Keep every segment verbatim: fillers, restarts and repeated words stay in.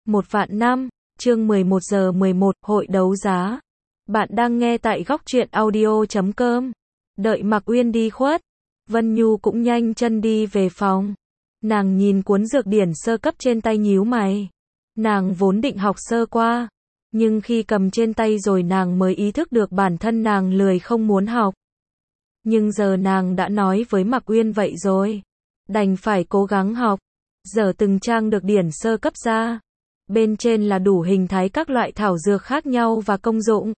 Một vạn năm, chương mười một giờ mười một, hội đấu giá. Bạn đang nghe tại góc truyện audio chấm com. Đợi Mạc Uyên đi khuất, Vân Nhu cũng nhanh chân đi về phòng. Nàng nhìn cuốn dược điển sơ cấp trên tay nhíu mày. Nàng vốn định học sơ qua, nhưng khi cầm trên tay rồi nàng mới ý thức được bản thân nàng lười không muốn học. Nhưng giờ nàng đã nói với Mạc Uyên vậy rồi, đành phải cố gắng học. Giờ từng trang được điển sơ cấp ra, bên trên là đủ hình thái các loại thảo dược khác nhau và công dụng.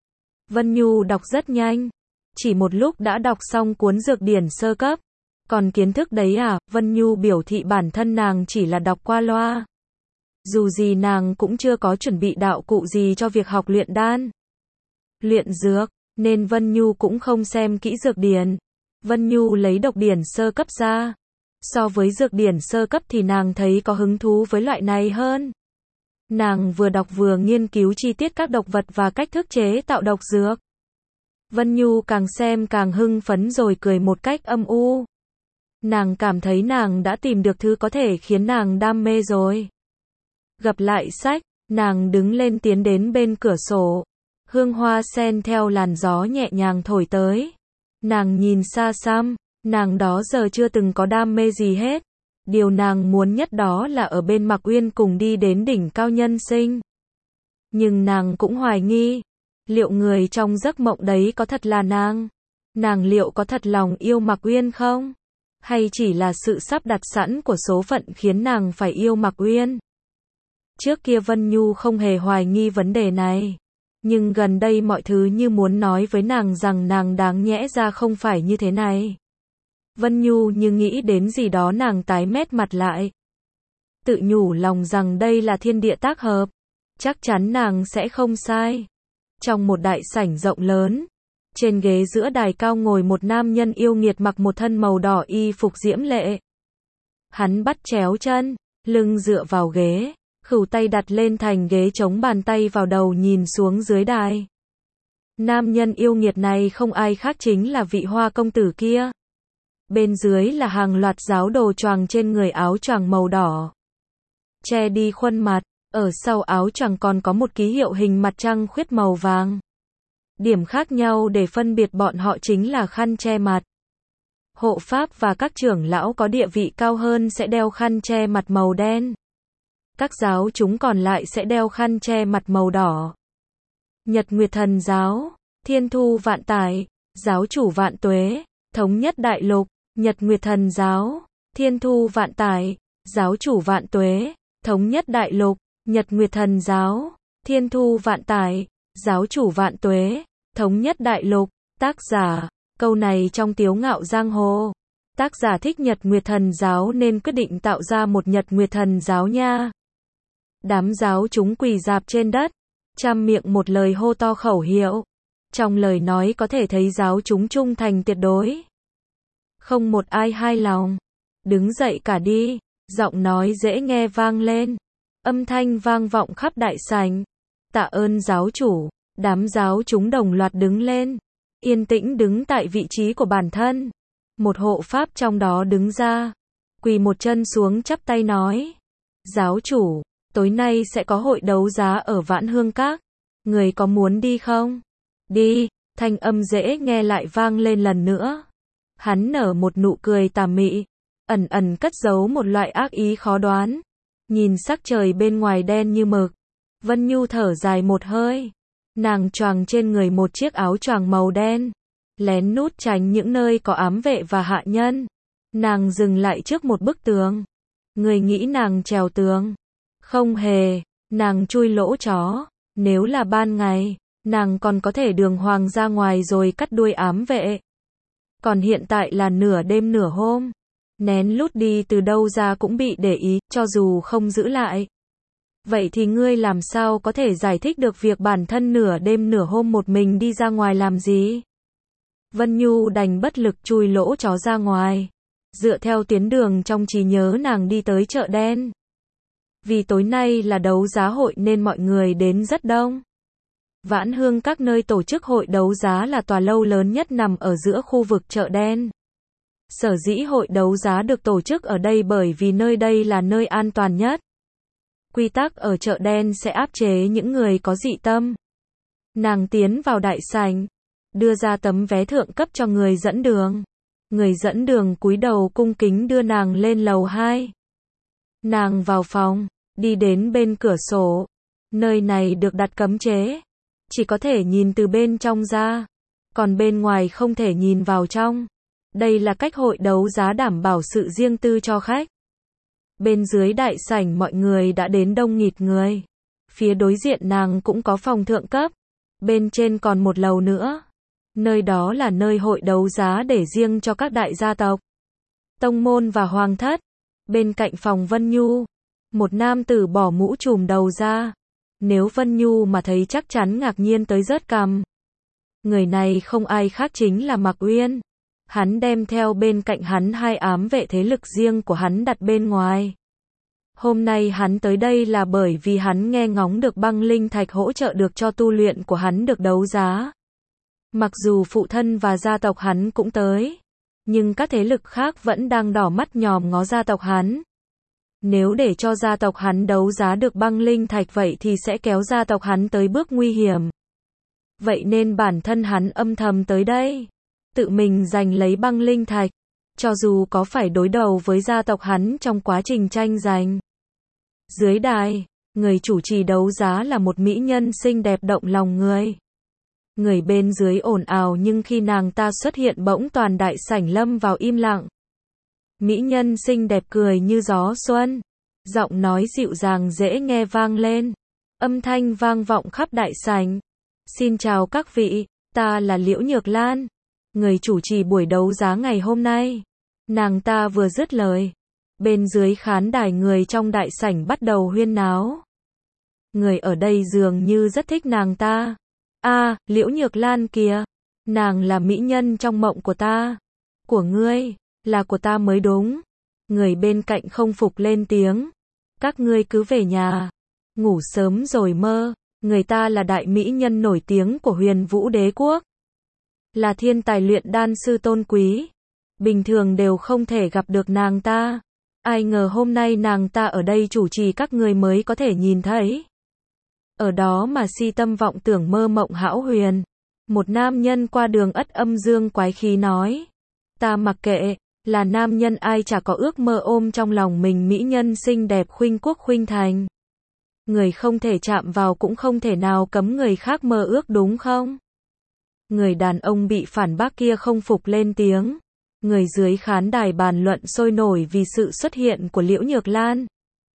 Vân Nhu đọc rất nhanh, chỉ một lúc đã đọc xong cuốn dược điển sơ cấp. Còn kiến thức đấy à? Vân Nhu biểu thị bản thân nàng chỉ là đọc qua loa. Dù gì nàng cũng chưa có chuẩn bị đạo cụ gì cho việc học luyện đan, luyện dược, nên Vân Nhu cũng không xem kỹ dược điển. Vân Nhu lấy độc điển sơ cấp ra. So với dược điển sơ cấp thì nàng thấy có hứng thú với loại này hơn. Nàng vừa đọc vừa nghiên cứu chi tiết các độc vật và cách thức chế tạo độc dược. Vân Nhu càng xem càng hưng phấn rồi cười một cách âm u. Nàng cảm thấy nàng đã tìm được thứ có thể khiến nàng đam mê rồi. Gập lại sách, nàng đứng lên tiến đến bên cửa sổ. Hương hoa sen theo làn gió nhẹ nhàng thổi tới. Nàng nhìn xa xăm, nàng đó giờ chưa từng có đam mê gì hết. Điều nàng muốn nhất đó là ở bên Mạc Uyên cùng đi đến đỉnh cao nhân sinh. Nhưng nàng cũng hoài nghi, liệu người trong giấc mộng đấy có thật là nàng? Nàng liệu có thật lòng yêu Mạc Uyên không? Hay chỉ là sự sắp đặt sẵn của số phận khiến nàng phải yêu Mạc Uyên? Trước kia Vân Nhu không hề hoài nghi vấn đề này. Nhưng gần đây mọi thứ như muốn nói với nàng rằng nàng đáng nhẽ ra không phải như thế này. Vân Nhu như nghĩ đến gì đó, nàng tái mét mặt lại. Tự nhủ lòng rằng đây là thiên địa tác hợp. Chắc chắn nàng sẽ không sai. Trong một đại sảnh rộng lớn, trên ghế giữa đài cao ngồi một nam nhân yêu nghiệt mặc một thân màu đỏ y phục diễm lệ. Hắn bắt chéo chân, lưng dựa vào ghế, khửu tay đặt lên thành ghế chống bàn tay vào đầu nhìn xuống dưới đài. Nam nhân yêu nghiệt này không ai khác chính là vị Hoa công tử kia. Bên dưới là hàng loạt giáo đồ choàng trên người áo choàng màu đỏ, che đi khuôn mặt. Ở sau áo choàng còn có một ký hiệu hình mặt trăng khuyết màu vàng. Điểm khác nhau để phân biệt bọn họ chính là khăn che mặt. Hộ pháp và các trưởng lão có địa vị cao hơn sẽ đeo khăn che mặt màu đen. Các giáo chúng còn lại sẽ đeo khăn che mặt màu đỏ. Nhật Nguyệt Thần giáo, Thiên Thu Vạn Tải, giáo chủ Vạn Tuế, thống nhất đại lục. Nhật Nguyệt Thần giáo, Thiên Thu Vạn Tải, giáo chủ Vạn Tuế, thống nhất đại lục. Nhật Nguyệt Thần giáo, Thiên Thu Vạn Tải, giáo chủ Vạn Tuế, thống nhất đại lục. Tác giả, câu này trong Tiếu Ngạo Giang Hồ. Tác giả thích Nhật Nguyệt Thần giáo nên quyết định tạo ra một Nhật Nguyệt Thần giáo nha. Đám giáo chúng quỳ rạp trên đất, trăm miệng một lời hô to khẩu hiệu. Trong lời nói có thể thấy giáo chúng trung thành tuyệt đối. Không một ai hai lòng. Đứng dậy cả đi, giọng nói dễ nghe vang lên. Âm thanh vang vọng khắp đại sảnh. Tạ ơn giáo chủ. Đám giáo chúng đồng loạt đứng lên, yên tĩnh đứng tại vị trí của bản thân. Một hộ pháp trong đó đứng ra, quỳ một chân xuống chắp tay nói: giáo chủ, tối nay sẽ có hội đấu giá ở Vãn Hương Các. Người có muốn đi không? Đi. Thanh âm dễ nghe lại vang lên lần nữa. Hắn nở một nụ cười tà mị, ẩn ẩn cất giấu một loại ác ý khó đoán. Nhìn sắc trời bên ngoài đen như mực, Vân Nhu thở dài một hơi. Nàng choàng trên người một chiếc áo choàng màu đen, lén nút tránh những nơi có ám vệ và hạ nhân. Nàng dừng lại trước một bức tường. Người nghĩ nàng trèo tường? Không hề, nàng chui lỗ chó. Nếu là ban ngày, nàng còn có thể đường hoàng ra ngoài rồi cắt đuôi ám vệ. Còn hiện tại là nửa đêm nửa hôm, nén lút đi từ đâu ra cũng bị để ý, cho dù không giữ lại. Vậy thì ngươi làm sao có thể giải thích được việc bản thân nửa đêm nửa hôm một mình đi ra ngoài làm gì? Vân Nhu đành bất lực chui lỗ chó ra ngoài. Dựa theo tuyến đường trong trí nhớ nàng đi tới chợ đen. Vì tối nay là đấu giá hội nên mọi người đến rất đông. Vãn Hương Các nơi tổ chức hội đấu giá là tòa lâu lớn nhất nằm ở giữa khu vực chợ đen. Sở dĩ hội đấu giá được tổ chức ở đây bởi vì nơi đây là nơi an toàn nhất. Quy tắc ở chợ đen sẽ áp chế những người có dị tâm. Nàng tiến vào đại sảnh, đưa ra tấm vé thượng cấp cho người dẫn đường. Người dẫn đường cúi đầu cung kính đưa nàng lên lầu hai. Nàng vào phòng, đi đến bên cửa sổ. Nơi này được đặt cấm chế, chỉ có thể nhìn từ bên trong ra, còn bên ngoài không thể nhìn vào trong. Đây là cách hội đấu giá đảm bảo sự riêng tư cho khách. Bên dưới đại sảnh mọi người đã đến đông nghịt người. Phía đối diện nàng cũng có phòng thượng cấp. Bên trên còn một lầu nữa. Nơi đó là nơi hội đấu giá để riêng cho các đại gia tộc, tông môn và hoàng thất. Bên cạnh phòng Vân Nhu, một nam tử bỏ mũ trùm đầu ra. Nếu Vân Nhu mà thấy chắc chắn ngạc nhiên tới rớt cằm. Người này không ai khác chính là Mạc Uyên. Hắn đem theo bên cạnh hắn hai ám vệ thế lực riêng của hắn đặt bên ngoài. Hôm nay hắn tới đây là bởi vì hắn nghe ngóng được băng linh thạch hỗ trợ được cho tu luyện của hắn được đấu giá. Mặc dù phụ thân và gia tộc hắn cũng tới, nhưng các thế lực khác vẫn đang đỏ mắt nhòm ngó gia tộc hắn. Nếu để cho gia tộc hắn đấu giá được băng linh thạch vậy thì sẽ kéo gia tộc hắn tới bước nguy hiểm. Vậy nên bản thân hắn âm thầm tới đây, tự mình giành lấy băng linh thạch, cho dù có phải đối đầu với gia tộc hắn trong quá trình tranh giành. Dưới đài, người chủ trì đấu giá là một mỹ nhân xinh đẹp động lòng người. Người bên dưới ồn ào nhưng khi nàng ta xuất hiện bỗng toàn đại sảnh lâm vào im lặng. Mỹ nhân xinh đẹp cười như gió xuân, giọng nói dịu dàng dễ nghe vang lên, âm thanh vang vọng khắp đại sảnh. Xin chào các vị, ta là Liễu Nhược Lan, người chủ trì buổi đấu giá ngày hôm nay. Nàng ta vừa dứt lời, bên dưới khán đài người trong đại sảnh bắt đầu huyên náo. Người ở đây dường như rất thích nàng ta. A, à, Liễu Nhược Lan kìa, nàng là mỹ nhân trong mộng của ta. Của ngươi, là của ta mới đúng. Người bên cạnh không phục lên tiếng. Các ngươi cứ về nhà, ngủ sớm rồi mơ. Người ta là đại mỹ nhân nổi tiếng của Huyền Vũ Đế Quốc, là thiên tài luyện đan sư tôn quý. Bình thường đều không thể gặp được nàng ta. Ai ngờ hôm nay nàng ta ở đây chủ trì các người mới có thể nhìn thấy. Ở đó mà si tâm vọng tưởng mơ mộng hão huyền. Một nam nhân qua đường ất âm dương quái khí nói. Ta mặc kệ, là nam nhân ai chả có ước mơ ôm trong lòng mình mỹ nhân xinh đẹp khuynh quốc khuynh thành. Người không thể chạm vào cũng không thể nào cấm người khác mơ ước đúng không? Người đàn ông bị phản bác kia không phục lên tiếng. Người dưới khán đài bàn luận sôi nổi vì sự xuất hiện của Liễu Nhược Lan.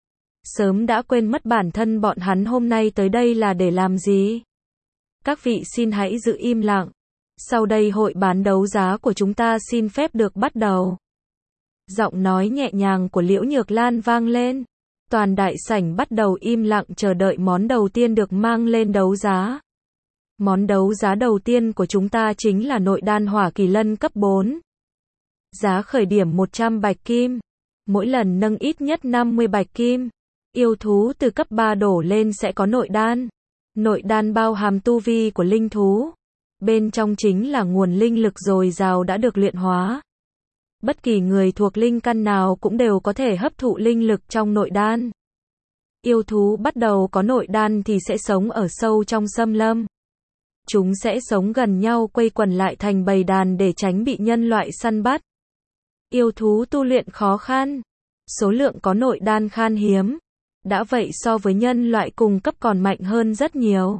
Sớm đã quên mất bản thân bọn hắn hôm nay tới đây là để làm gì. Các vị xin hãy giữ im lặng. Sau đây hội bán đấu giá của chúng ta xin phép được bắt đầu. Giọng nói nhẹ nhàng của Liễu Nhược Lan vang lên. Toàn đại sảnh bắt đầu im lặng chờ đợi món đầu tiên được mang lên đấu giá. Món đấu giá đầu tiên của chúng ta chính là nội đan hỏa kỳ lân cấp bốn. Giá khởi điểm một trăm bạch kim. Mỗi lần nâng ít nhất năm mươi bạch kim. Yêu thú từ cấp ba đổ lên sẽ có nội đan. Nội đan bao hàm tu vi của linh thú. Bên trong chính là nguồn linh lực dồi dào đã được luyện hóa. Bất kỳ người thuộc linh căn nào cũng đều có thể hấp thụ linh lực trong nội đan. Yêu thú bắt đầu có nội đan thì sẽ sống ở sâu trong xâm lâm. Chúng sẽ sống gần nhau quây quần lại thành bầy đàn để tránh bị nhân loại săn bắt. Yêu thú tu luyện khó khăn. Số lượng có nội đan khan hiếm. Đã vậy so với nhân loại cùng cấp còn mạnh hơn rất nhiều.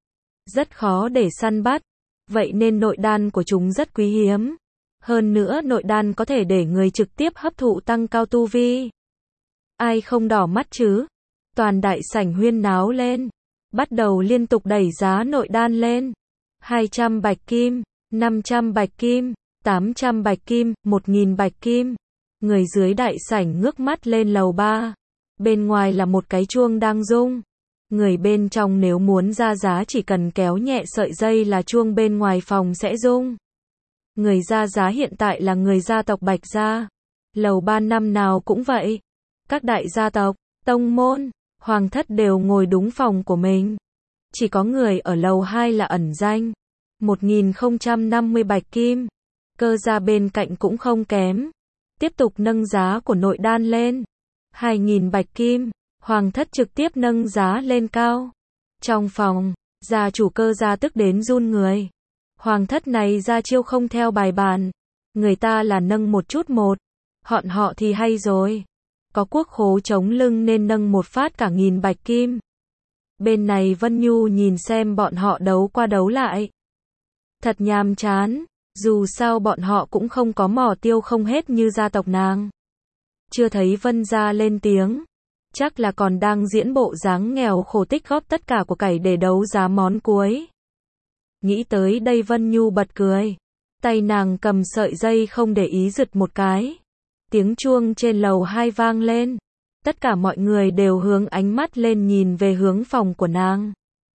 Rất khó để săn bắt. Vậy nên nội đan của chúng rất quý hiếm. Hơn nữa nội đan có thể để người trực tiếp hấp thụ tăng cao tu vi. Ai không đỏ mắt chứ? Toàn đại sảnh huyên náo lên. Bắt đầu liên tục đẩy giá nội đan lên. hai trăm bạch kim, năm trăm bạch kim, tám trăm bạch kim, một nghìn bạch kim. Người dưới đại sảnh ngước mắt lên lầu ba. Bên ngoài là một cái chuông đang rung. Người bên trong nếu muốn ra giá chỉ cần kéo nhẹ sợi dây là chuông bên ngoài phòng sẽ rung. Người ra giá hiện tại là người gia tộc Bạch Gia. Lầu ba năm nào cũng vậy. Các đại gia tộc, tông môn, hoàng thất đều ngồi đúng phòng của mình. Chỉ có người ở lầu hai là ẩn danh. một nghìn không trăm năm mươi bạch kim. Cơ gia bên cạnh cũng không kém. Tiếp tục nâng giá của nội đan lên. hai nghìn bạch kim. Hoàng thất trực tiếp nâng giá lên cao. Trong phòng, gia chủ Cơ gia tức đến run người. Hoàng thất này ra chiêu không theo bài bản. Người ta là nâng một chút một. Họn họ thì hay rồi. Có quốc khố chống lưng nên nâng một phát cả nghìn bạch kim. Bên này Vân Nhu nhìn xem bọn họ đấu qua đấu lại. Thật nhàm chán. Dù sao bọn họ cũng không có mỏ tiêu không hết như gia tộc nàng. Chưa thấy Vân gia lên tiếng. Chắc là còn đang diễn bộ dáng nghèo khổ tích góp tất cả của cải để đấu giá món cuối. Nghĩ tới đây Vân Nhu bật cười. Tay nàng cầm sợi dây không để ý giật một cái. Tiếng chuông trên lầu hai vang lên. Tất cả mọi người đều hướng ánh mắt lên nhìn về hướng phòng của nàng.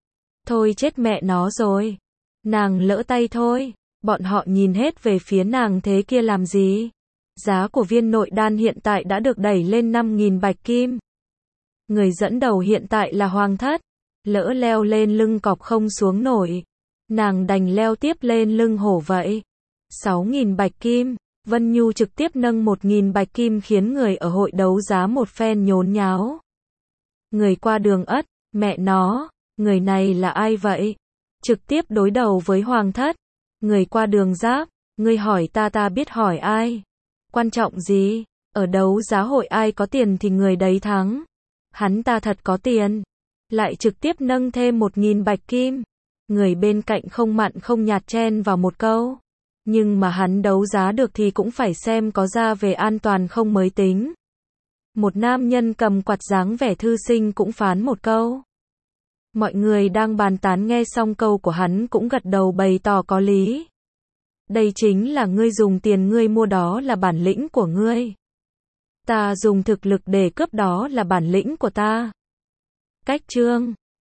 Thôi chết mẹ nó rồi. Nàng lỡ tay thôi. Bọn họ nhìn hết về phía nàng thế kia làm gì? Giá của viên nội đan hiện tại đã được đẩy lên năm nghìn bạch kim. Người dẫn đầu hiện tại là Hoàng thất. Lỡ leo lên lưng cọp không xuống nổi. Nàng đành leo tiếp lên lưng hổ vậy. sáu nghìn bạch kim. Vân Nhu trực tiếp nâng một nghìn bạch kim khiến người ở hội đấu giá một phen nhốn nháo. Người qua đường ất, mẹ nó, người này là ai vậy? Trực tiếp đối đầu với Hoàng thất. Người qua đường giáp, ngươi hỏi ta ta biết hỏi ai. Quan trọng gì? Ở đấu giá hội ai có tiền thì người đấy thắng. Hắn ta thật có tiền. Lại trực tiếp nâng thêm một nghìn bạch kim. Người bên cạnh không mặn không nhạt chen vào một câu. Nhưng mà hắn đấu giá được thì cũng phải xem có ra về an toàn không mới tính. Một nam nhân cầm quạt dáng vẻ thư sinh cũng phán một câu. Mọi người đang bàn tán nghe xong câu của hắn cũng gật đầu bày tỏ có lý. Đây chính là ngươi dùng tiền ngươi mua đó là bản lĩnh của ngươi. Ta dùng thực lực để cướp đó là bản lĩnh của ta. Cách chương